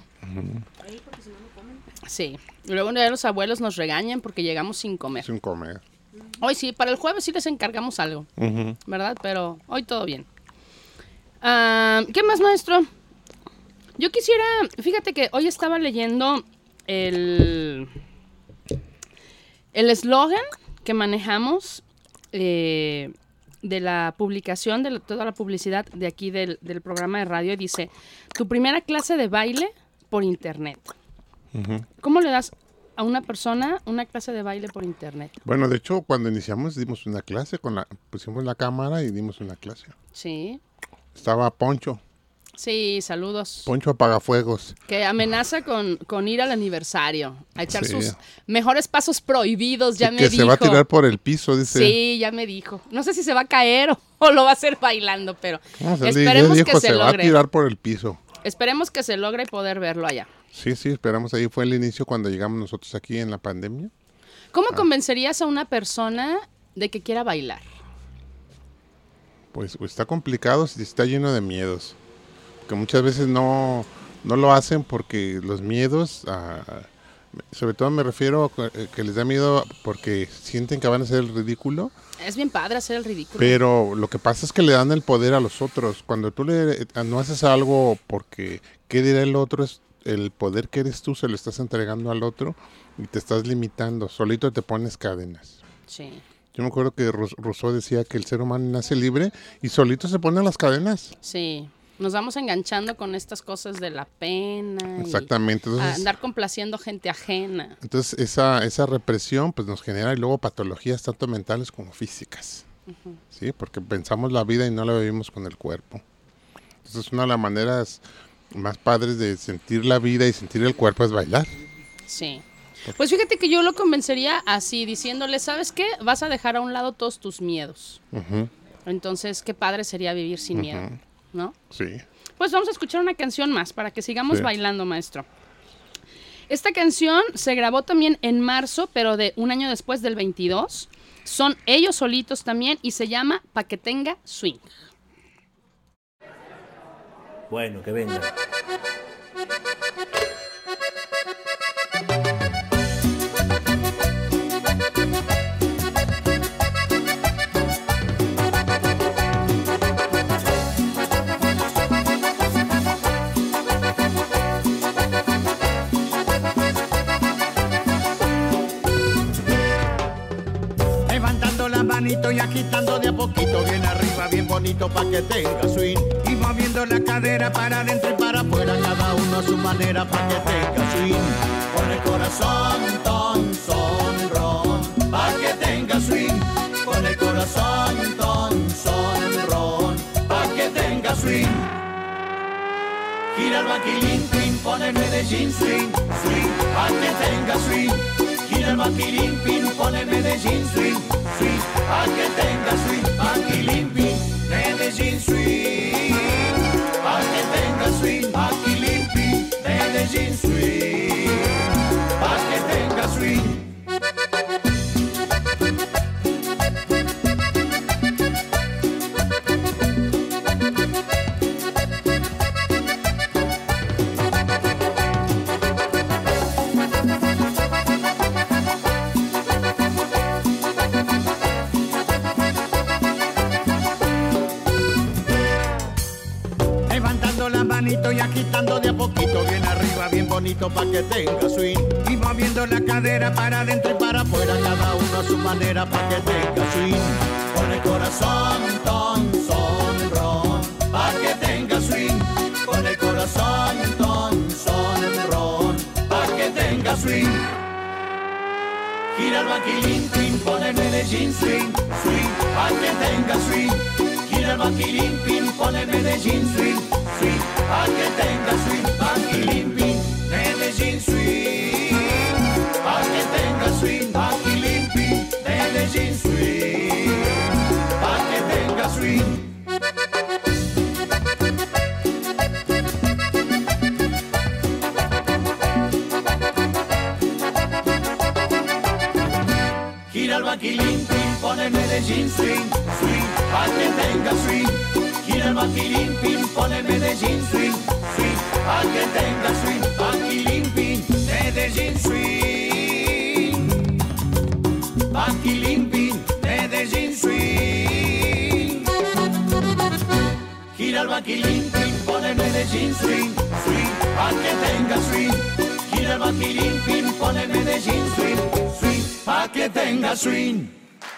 Sí, y luego ya los abuelos nos regañan porque llegamos sin comer. Sin comer. Hoy sí, para el jueves sí les encargamos algo, ¿verdad? Pero hoy todo bien. ¿Qué más, maestro? Yo quisiera, fíjate que hoy estaba leyendo el eslogan que manejamos de la publicación, de toda la publicidad de aquí del programa de radio. Dice, tu primera clase de baile por internet. ¿Cómo le das a una persona una clase de baile por internet? Bueno, de hecho, cuando iniciamos dimos una clase, pusimos la cámara y dimos una clase. Sí. Estaba Poncho. Sí, saludos. Poncho Apagafuegos. Que amenaza con ir al aniversario, a echar sus mejores pasos prohibidos, ya me dijo. Que se va a tirar por el piso, dice. Sí, ya me dijo. No sé si se va a caer o lo va a hacer bailando, pero esperemos que se logre. Va a tirar por el piso. Esperemos que se logre poder verlo allá. Sí, esperamos. Ahí fue el inicio cuando llegamos nosotros aquí en la pandemia. ¿Cómo convencerías a una persona de que quiera bailar? Pues está complicado si está lleno de miedos. Que muchas veces no lo hacen porque los miedos, sobre todo me refiero a que les da miedo porque sienten que van a hacer el ridículo. Es bien padre hacer el ridículo. Pero lo que pasa es que le dan el poder a los otros. Cuando tú no haces algo porque qué dirá el otro, es el poder que eres tú se lo estás entregando al otro y te estás limitando. Solito te pones cadenas. Sí. Yo me acuerdo que Rousseau decía que el ser humano nace libre y solito se pone las cadenas. Sí. Nos vamos enganchando con estas cosas de la pena. Exactamente. Entonces, andar complaciendo gente ajena. Entonces esa represión pues nos genera y luego patologías tanto mentales como físicas. ¿Sí? Porque pensamos la vida y no la vivimos con el cuerpo. Entonces una de las maneras más padres de sentir la vida y sentir el cuerpo es bailar. Sí. Pues fíjate que yo lo convencería así, diciéndole, ¿sabes qué? Vas a dejar a un lado todos tus miedos. Entonces, qué padre sería vivir sin miedo. ¿no? Sí. Pues vamos a escuchar una canción más para que sigamos bailando, maestro. Esta canción se grabó también en marzo, pero de un año después, del 22. Son ellos solitos también y se llama Pa' que tenga swing. Bueno, que venga. Y agitando de a poquito, bien arriba, bien bonito, pa' que tenga swing. Y moviendo la cadera para adentro y para afuera, cada uno a su manera, pa' que tenga swing. Con el corazón, ton, son, ron, pa' que tenga swing. Con el corazón, ton, son, ron, pa' que tenga swing. Gira el baquilín, pin, pone el Medellín swing, swing, pa' que tenga swing. Gira el baquilín, pin, pone el Medellín swing, swing, pa' que tenga swing. Baquilín, pin, Medellín swing, pa' que tenga swing. Baquilín, pin, Medellín swing, pa' que tenga swing. Y agitando de a poquito, bien arriba, bien bonito, pa' que tenga swing. Y moviendo la cadera para adentro y para afuera, cada uno a su manera, pa' que tenga swing. Con el corazón, ton, son, ron, pa' que tenga swing. Con el corazón, ton, son, ron, pa' que tenga swing. Gira el baquilín, pin, pone el Medellín swing, swing, pa' que tenga swing. Gira el baquilín, pin, pone el Medellín swing, swing, pa' que tenga swing. Baquilín, pin, Medellín swing, pa' que tenga swing. Baquilín, pin, Medellín swing, pa' que tenga swing. Gira el baquilín, pin, pone el Medellín swing, swing, pa' que tenga swing. Gira el baquilín, pin, pone el Medellín swing, swing, pa' que tenga swing. Baquilín, pin, Medellín swing, baquilín, pin, Medellín swing. Gira el baquilín, pin, pone el Medellín swing, swing, pa' que tenga swing. Gira el baquilín, pin, pone el Medellín swing, swing, pa' que tenga swing.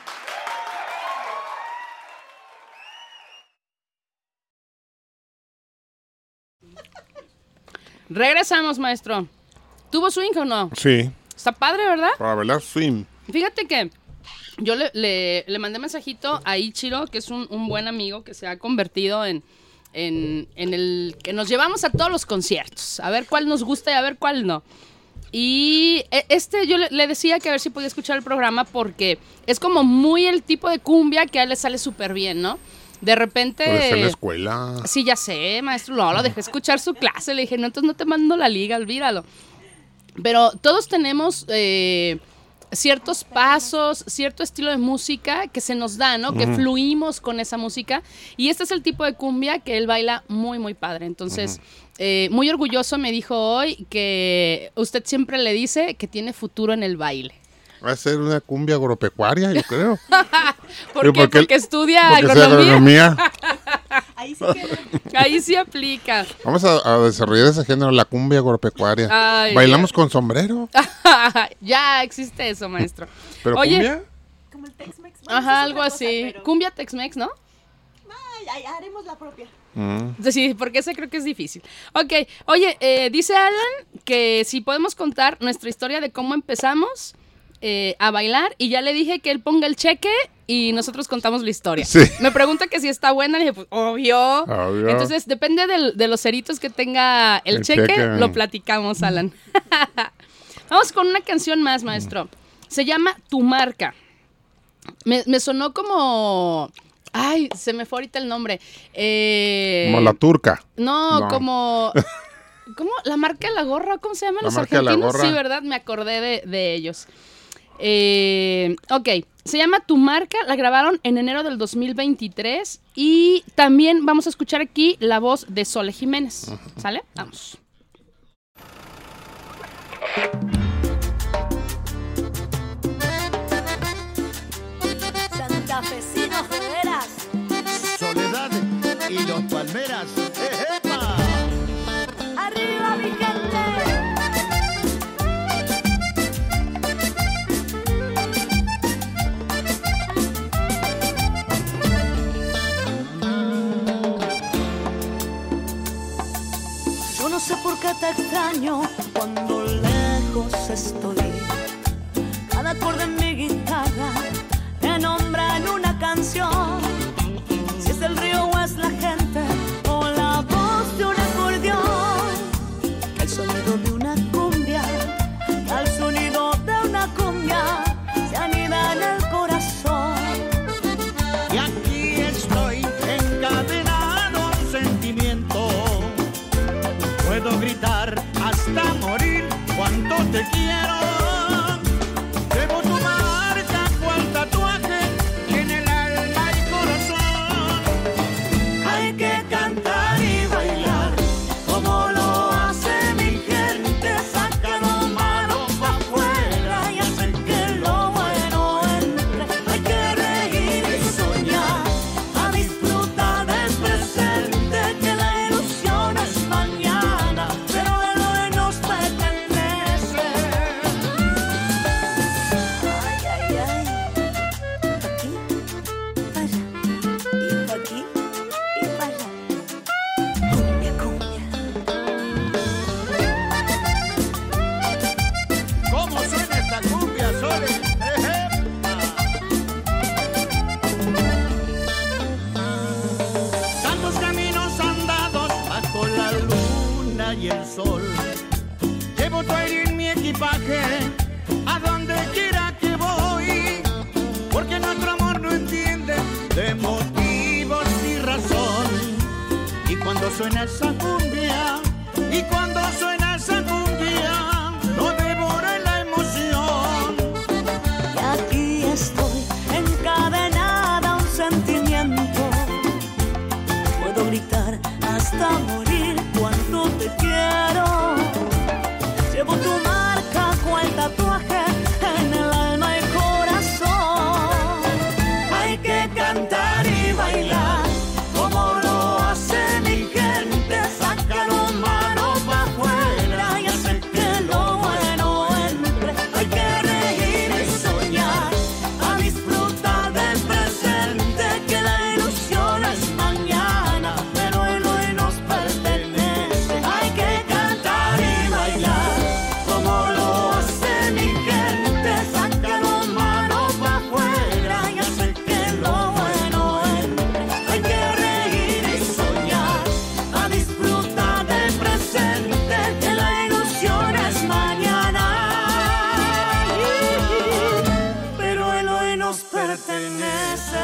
Regresamos, maestro. ¿Tuvo swing o no? Sí. Está padre, ¿verdad? Para bailar swing. Fíjate que yo le mandé mensajito a Ichiro, que es un buen amigo que se ha convertido en el que nos llevamos a todos los conciertos. A ver cuál nos gusta y a ver cuál no. Y yo le decía que a ver si podía escuchar el programa porque es como muy el tipo de cumbia que a él le sale súper bien, ¿no? De repente... Pero está en la escuela. Sí, ya sé, maestro. No, lo dejé escuchar su clase. Le dije, no, entonces no te mando la liga, olvídalo. Pero todos tenemos ciertos pasos, cierto estilo de música que se nos da, ¿no? Que fluimos con esa música. Y este es el tipo de cumbia que él baila muy, muy padre. Entonces, muy orgulloso me dijo hoy que usted siempre le dice que tiene futuro en el baile. Va a ser una cumbia agropecuaria, yo creo. ¿Por qué? Porque estudia agronomía. Ahí sí aplica. Vamos a desarrollar ese género, la cumbia agropecuaria. Ay, ¿bailamos con sombrero? Ya existe eso, maestro. ¿Pero oye, cumbia? Como el Tex-Mex. Ajá, algo así. Pero... Cumbia Tex-Mex, ¿no? Ay, haremos la propia. Sí, porque ese creo que es difícil. Ok, oye, dice Alan que si podemos contar nuestra historia de cómo empezamos a bailar, y ya le dije que él ponga el cheque y nosotros contamos la historia. Sí. Me pregunta que si está buena, y dije, pues, obvio. Entonces, depende de los ceritos que tenga el cheque, lo platicamos, Alan. Vamos con una canción más, maestro. Se llama Tu Marca. Me sonó como Ay, se me fue ahorita el nombre. Como la turca. No, como... ¿Cómo? ¿La marca de la gorra? ¿Cómo se llaman los argentinos? Sí, ¿verdad? Me acordé de ellos. Ok, se llama Tu Marca, la grabaron en enero del 2023 y también vamos a escuchar aquí la voz de Sole Jiménez. ¿Sale? Vamos. Santafesinos de veras. Soledad y los Palmeras. ¡Epa! ¡Arriba, mi gente! Yo no sé por qué te extraño cuando lejos estoy. Cada acorde en mi guitarra te nombra en una canción. Si es el río o es la gente o la voz de un acordeón. El sonido de una cumbia, al sonido de una cumbia se anida en el corazón. Y aquí estoy encadenado a un sentimiento. Puedo gritar hasta morir cuánto te quiero. Llevo tu marca cual tatuaje en el alma y corazón. Hay que cantar y bailar como lo hace mi gente. Saca la mano pa' afuera y hacer que lo bueno entre. Hay que reír y soñar, a disfrutar del presente, que la ilusión es mañana, pero el hoy nos pertenece. Ay, ay, ay. Pa' aquí, pa' allá, y pa' aquí, y pa' allá. Cumbia, cumbia. ¿Cómo suena esta cumbia, Sole? Tantos caminos andados bajo la luna y el sol. Llevo tu aire en mi equipaje a donde quiera que voy, porque nuestro amor no entiende de motivos ni razón. Y cuando suena esa cumbia, y cuando suena esa cumbia, no devora la emoción. Y aquí estoy encadenada a un sentimiento. Puedo gritar hasta morir cuánto te quiero. Llevo tu marca cual tatuaje en el alma y corazón. Hay que cantar y bailar como lo hace mi gente. Saca la mano pa' afuera y hacer que lo bueno entre. Hay que reír y soñar, a disfrutar del presente, que la ilusión es mañana, pero el hoy nos pertenece. Hay que cantar y bailar como lo hace mi gente. Saca la mano pa' afuera y hacer que lo bueno entre. Hay que reír y soñar, a disfrutar del presente, que la ilusión es mañana, pero el hoy nos pertenece.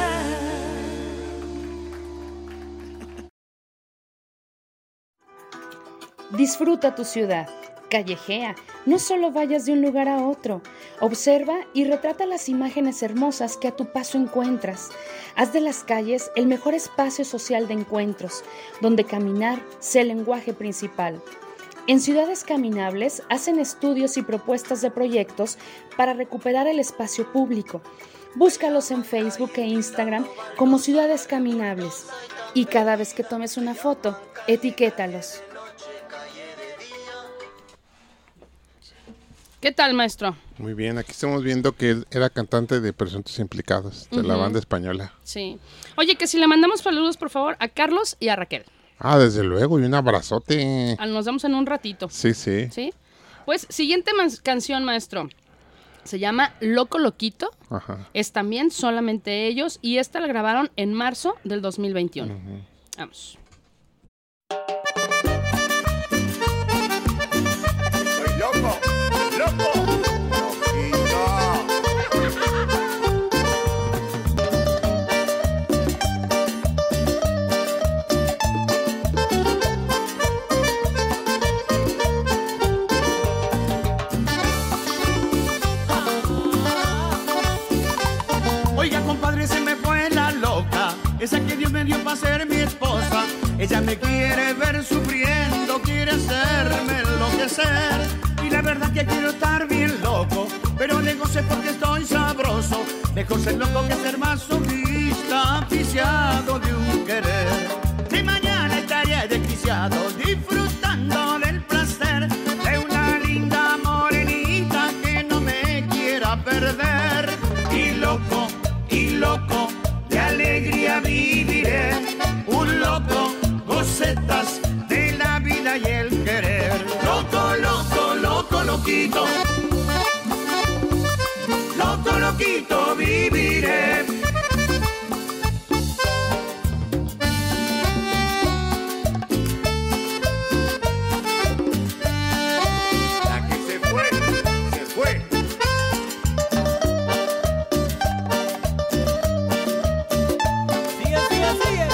Disfruta tu ciudad, callejea, no solo vayas de un lugar a otro. Observa y retrata las imágenes hermosas que a tu paso encuentras. Haz de las calles el mejor espacio social de encuentros, donde caminar sea el lenguaje principal. En Ciudades Caminables hacen estudios y propuestas de proyectos para recuperar el espacio público. Búscalos en Facebook e Instagram como Ciudades Caminables. Y cada vez que tomes una foto, etiquétalos. ¿Qué tal, maestro? Muy bien, aquí estamos viendo que él era cantante de Presuntos Implicados, de la banda española. Sí. Oye, que si le mandamos saludos, por favor, a Carlos y a Raquel. Ah, desde luego, y un abrazote. Nos vemos en un ratito. Sí, sí. ¿Sí? Pues, siguiente canción, maestro. Se llama Loco Loquito. Ajá. Es también solamente ellos, y esta la grabaron en marzo del 2021. Vamos. Soy loco, loco, loquito. Ella me quiere ver sufriendo, quiere hacerme enloquecer. Y la verdad que quiero estar bien loco, pero digo sé porque estoy sabroso. Mejor ser loco que ser masoquista, aficiado de un querer. De mañana estaré desquiciado, disfrutando del placer de una linda morenita que no me quiera perder. Y loco, de alegría viviré. Un loco, gocetas de la vida y el querer. Loco, loco, loco, loquito. Loco, loquito viviré. La que se fue, se fue. Sigue, sigue, sigue.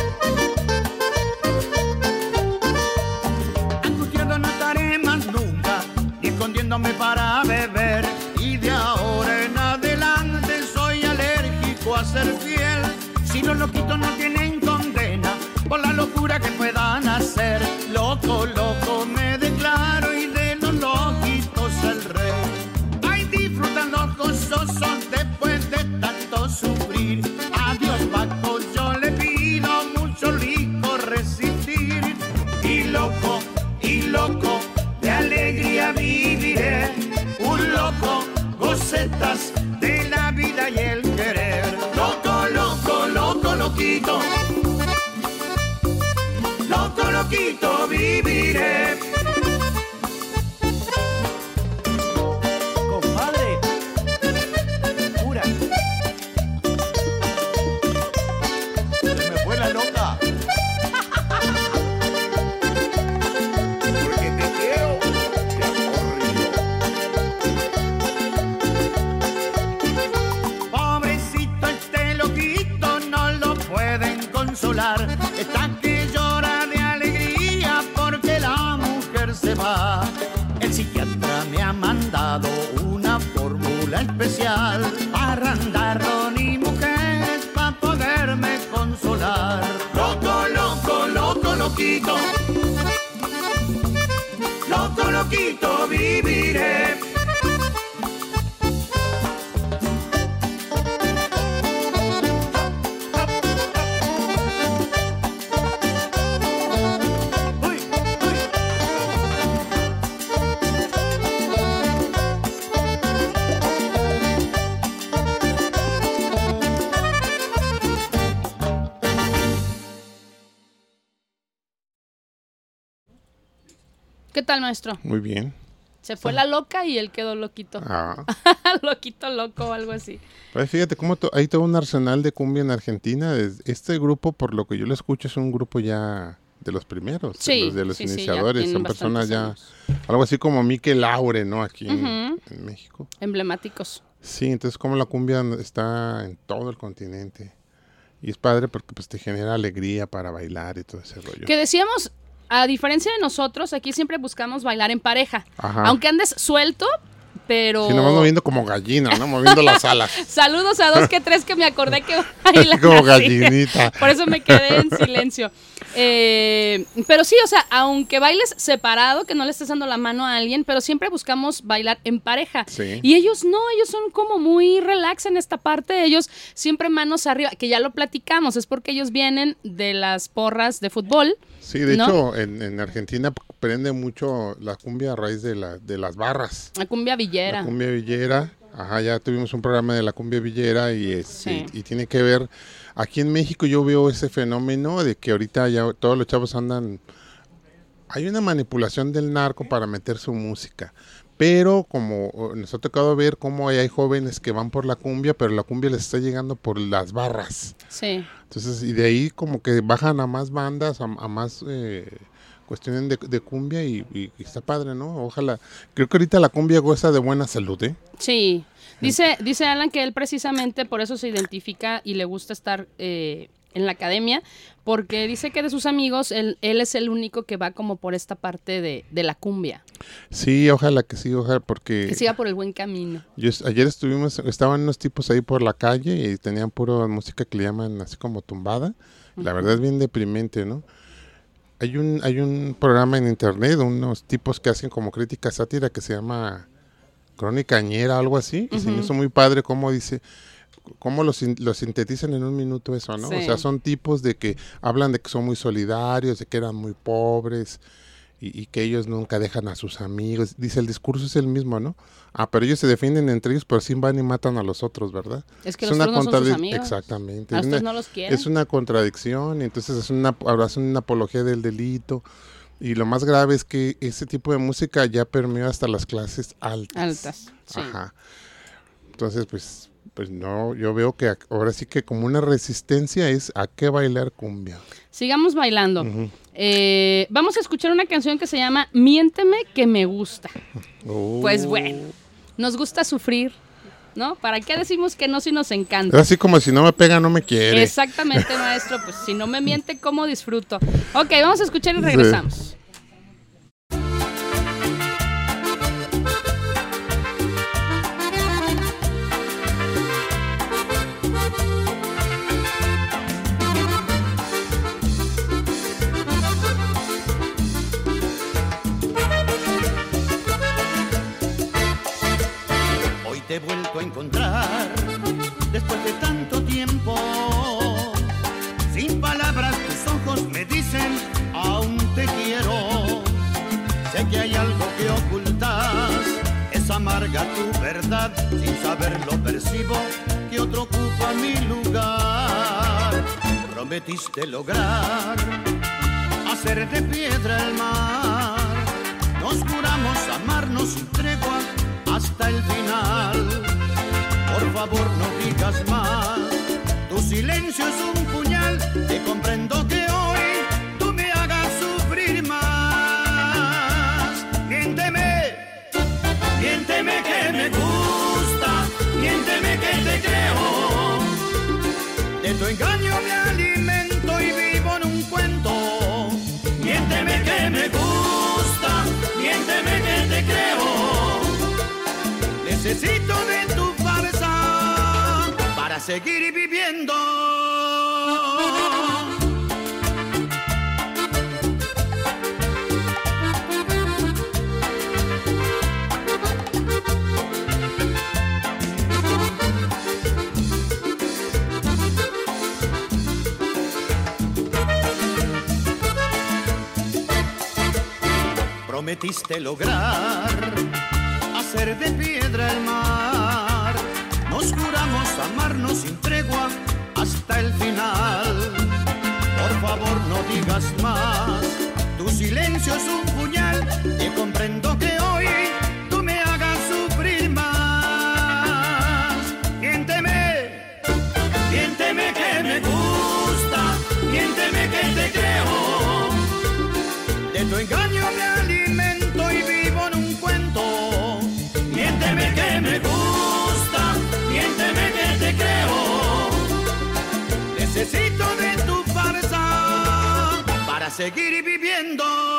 Angustiado no estaré más nunca, ni escondiéndome para beber. Y de ahora en adelante soy alérgico a ser fiel. Si los loquitos no tienen condena por la locura que puedan hacer. Loco, loco me declaro y de los loquitos el rey. Ay, disfrutan los gozosos después de tanto sufrir. Adiós Paco, yo le pido mucho licor resistir. Y loco, de alegría viviré. Un loco, gocetas de la vida y el querer. Loco, loco, loco, loquito. Loco, loquito viviré. Compadre. Pura. Se me fue la loca. Porque te quiero, te acorrido. Pobrecito este loquito, no lo pueden consolar. Está que llora de alegría porque la mujer se va. El psiquiatra me ha mandado una fórmula especial para andarlo ni mujeres para poderme consolar. Loco, loco, loco, loquito. Loco, loquito viviré. Uy, uy. ¿Qué tal, maestro? Muy bien. Se fue la loca y él quedó loquito. Ah. Loquito loco o algo así. Pues fíjate cómo hay todo un arsenal de cumbia en Argentina. Este grupo, por lo que yo lo escucho, es un grupo ya de los primeros, Sí, de los sí, sí, ya iniciadores. tienen Son personas ya, bastantes algo así como Mikel Laure, ¿no? Aquí Ujú. en México. Emblemáticos. Sí, entonces como la cumbia está en todo el continente. Y es padre porque pues te genera alegría para bailar y todo ese rollo. Que decíamos, a diferencia de nosotros, aquí siempre buscamos bailar en pareja. Ajá. Aunque andes suelto, pero... Sí, nomás moviendo como gallina, ¿no? Moviendo las alas. Saludos a 2 que 3 que me acordé que bailan Como así. gallinita. Por eso me quedé en silencio. Pero sí, o sea, aunque bailes separado, que no le estés dando la mano a alguien, pero siempre buscamos bailar en pareja. Sí. Y ellos no, ellos son como muy relax en esta parte. Ellos siempre manos arriba, que ya lo platicamos, es porque ellos vienen de las porras de fútbol. Sí, de ¿no? hecho, en Argentina prende mucho la cumbia a raíz de las barras. La cumbia villera. La cumbia villera. Ajá, ya tuvimos un programa de la cumbia villera Sí. y tiene que ver. Aquí en México yo veo ese fenómeno de que ahorita ya todos los chavos andan. Hay una manipulación del narco para meter su música. Pero como nos ha tocado ver cómo hay jóvenes que van por la cumbia, pero la cumbia les está llegando por las barras. Sí. Entonces, y de ahí como que bajan a más bandas, a más cuestiones de cumbia y está padre, ¿no? Ojalá. Creo que ahorita la cumbia goza de buena salud, ¿eh? Sí. Dice Alan que él precisamente por eso se identifica y le gusta estar en la academia, porque dice que de sus amigos él es el único que va como por esta parte de la cumbia. Sí, ojalá que sí, ojalá, porque... Que siga por el buen camino. Ayer estaban unos tipos ahí por la calle y tenían pura música que le llaman así como tumbada. La verdad es bien deprimente, ¿no? Hay un programa en internet, unos tipos que hacen como crítica sátira que se llama Crónica Ñera, algo así, y se me hizo muy padre cómo dice, cómo lo sintetizan en un minuto eso, ¿no? Sí. O sea, son tipos de que hablan de que son muy solidarios, de que eran muy pobres y que ellos nunca dejan a sus amigos. Dice, el discurso es el mismo, ¿no? Pero ellos se defienden entre ellos, pero sí van y matan a los otros, ¿verdad? Es que los otros no son sus amigos. Exactamente. A estos no los quieren. Es una contradicción, entonces hacen una apología del delito. Y lo más grave es que ese tipo de música ya permeó hasta las clases altas. Sí. Ajá. Entonces, pues no, yo veo que ahora sí que como una resistencia es a qué bailar cumbia. Sigamos bailando. Vamos a escuchar una canción que se llama Miénteme que me gusta. Pues bueno, nos gusta sufrir, ¿no? ¿Para qué decimos que no si nos encanta? Es así como si no me pega, no me quiere. Exactamente, maestro. Pues si no me miente, ¿cómo disfruto? Ok, vamos a escuchar y regresamos. Sí. Te he vuelto a encontrar después de tanto tiempo. Sin palabras tus ojos me dicen aún te quiero. Sé que hay algo que ocultas, es amarga tu verdad. Sin saberlo percibo que otro ocupa mi lugar. Prometiste lograr hacer de piedra el mar. Nos juramos amarnos sin tregua hasta el final. Por favor no digas más, tu silencio es un puñal. Te comprendo que hoy tú me hagas sufrir más. Miénteme, miénteme que me gusta, miénteme que te creo. De tu engaño me alimento y vivo en un cuento. Miénteme que me gusta, miénteme que te creo. Necesito de tu farsa para seguir viviendo. Prometiste lograr hacer de piedra el mar. Nos juramos amarnos sin tregua hasta el final. Por favor no digas más, tu silencio es un puñal. Y comprendo que hoy tú me hagas sufrir más. Miénteme, miénteme que me gusta, miénteme que te creo. De tu engaño me alimento y vivo en un cuento. Miénteme que me gusta, miénteme que te creo. Necesito de tu farsa para seguir viviendo.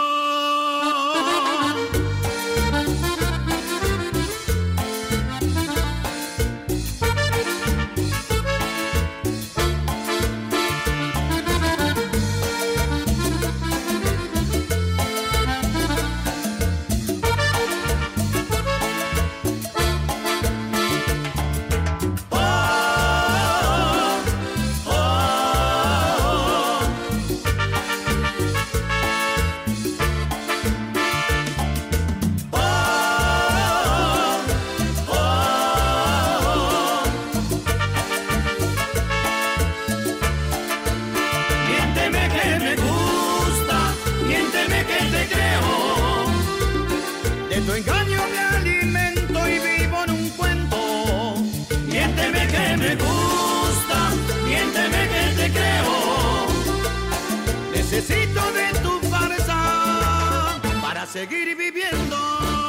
Tu engaño me alimento y vivo en un cuento. Miénteme que me gusta, miénteme que te creo. Necesito de tu farsa para seguir viviendo.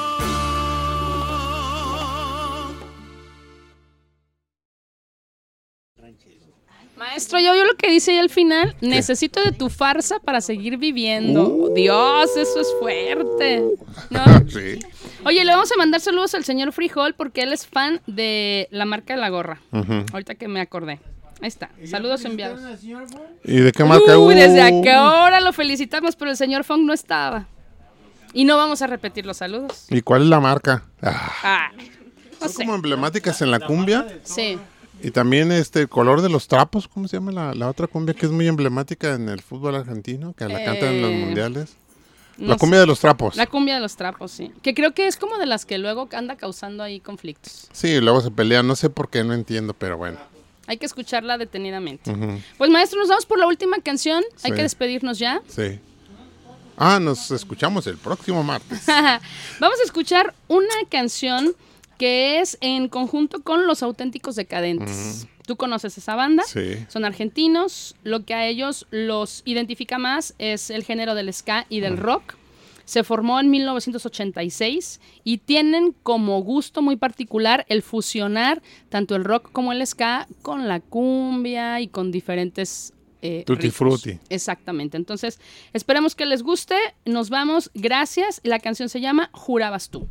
Maestro, yo lo que dice ahí al final, ¿qué? Necesito de tu farsa para seguir viviendo. Dios, eso es fuerte, ¿no? Sí. Oye, le vamos a mandar saludos al señor Frijol porque él es fan de la marca de la gorra. Ahorita que me acordé. Ahí está. Saludos enviados. ¿Y de qué marca? Uy, desde acá ahora lo felicitamos, pero el señor Fong no estaba. Y no vamos a repetir los saludos. ¿Y cuál es la marca? No Son sé. como emblemáticas en la cumbia. Sí. Y también el color de los trapos, ¿cómo se llama la otra cumbia que es muy emblemática en el fútbol argentino? Que la cantan en los mundiales. No La cumbia sé. de los trapos. La cumbia de los trapos, sí. Que creo que es como de las que luego anda causando ahí conflictos. Sí, luego se pelean. No sé por qué, no entiendo, pero bueno. Hay que escucharla detenidamente. Ujú. Pues maestro, nos vamos por la última canción. Hay Sí. que despedirnos ya. Sí. Nos escuchamos el próximo martes. Vamos a escuchar una canción que es en conjunto con Los Auténticos Decadentes. ¿Tú conoces esa banda? Sí. Son argentinos. Lo que a ellos los identifica más es el género del ska y del rock. Se formó en 1986 y tienen como gusto muy particular el fusionar tanto el rock como el ska con la cumbia y con diferentes Tutti ritmos. frutti. Exactamente. Entonces, esperemos que les guste. Nos vamos. Gracias. La canción se llama Jurabas tú.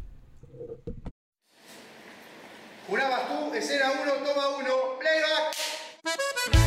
Jurabas tú, escena 1, toma 1, playback.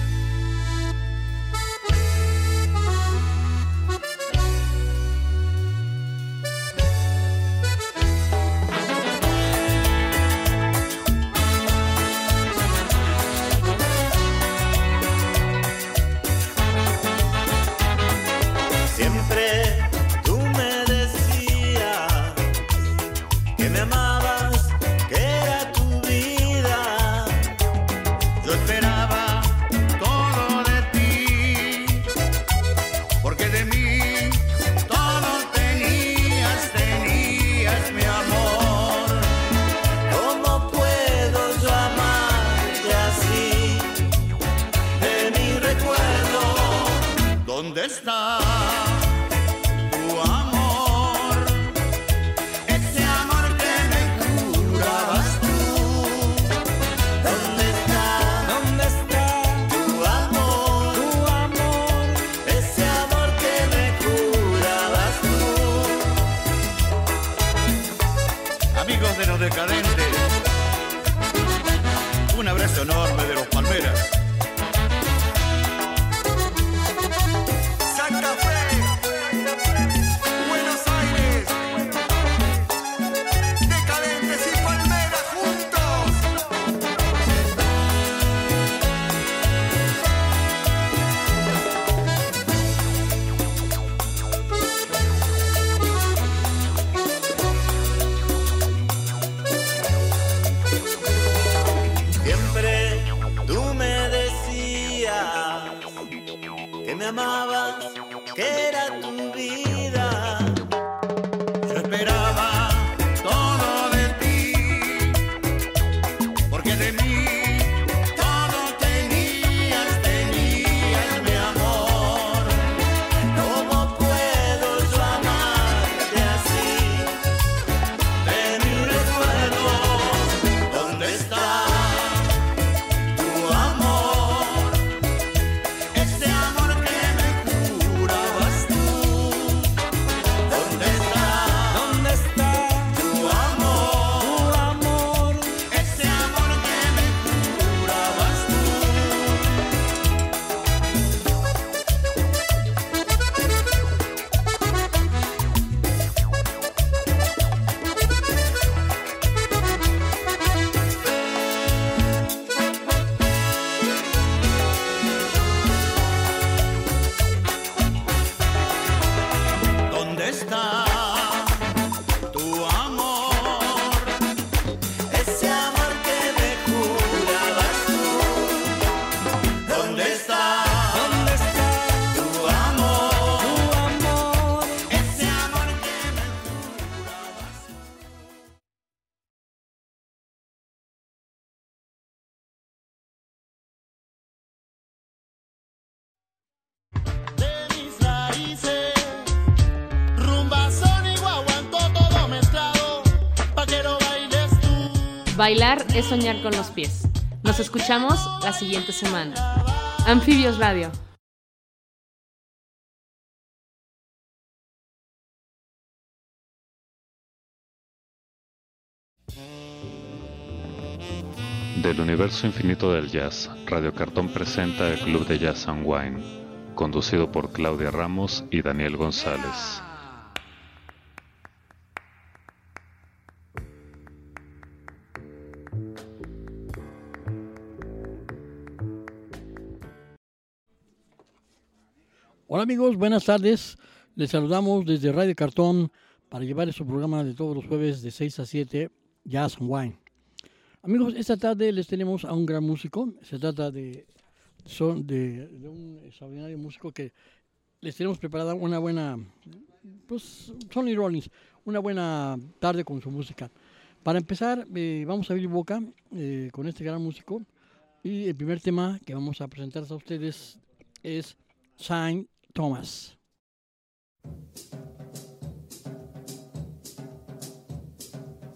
Siempre tú me decías que me amabas, que era tu vida. Yo esperaba todo de ti, porque de mí todo tenías mi amor. ¿Cómo puedo yo amarte así? De mi recuerdo, ¿Dónde está tu amor? Ese amor que me jurabas tú. ¿dónde está tu amor? Ese amor que me jurabas tú. Amigos de los decadentes, un abrazo enorme de los Palmeras. Santa Fe, Buenos Aires, Decadentes y Palmeras juntos. Siempre tú me decías que me amabas, que era tu vida. Yo esperaba todo de ti, porque de mí todo tenías mi amor. ¿Cómo puedo yo amarte así? De mi recuerdo, ¿dónde está tu amor? Ese amor que me jurabas tú. ¿Dónde está tu amor? Ese amor que me jurabas tú. ¿Dónde está tu amor? Ese amor que me jurabas tú. ¿Dónde está tu amor? Ese amor que me jurabas. De mis raíces, rumba, son y guaguancó, todo mezclado, pa' que lo bailes tú. Bailar es soñar con los pies. Nos escuchamos la siguiente semana. Anfibios Radio. Del universo infinito del jazz, Radio Cartón presenta el Club de Jazz and Wine, conducido por Claudia Ramos y Daniel González. Hola amigos, buenas tardes. Les saludamos desde Radio Cartón para llevar su programa de todos los jueves de 6 a 7, Jazz and Wine. Amigos, esta tarde les tenemos a un gran músico. Se trata de un extraordinario músico que les tenemos preparada una buena, pues Sonny Rollins, una buena tarde con su música. Para empezar, vamos a abrir boca con este gran músico. Y el primer tema que vamos a presentar a ustedes es St. Thomas.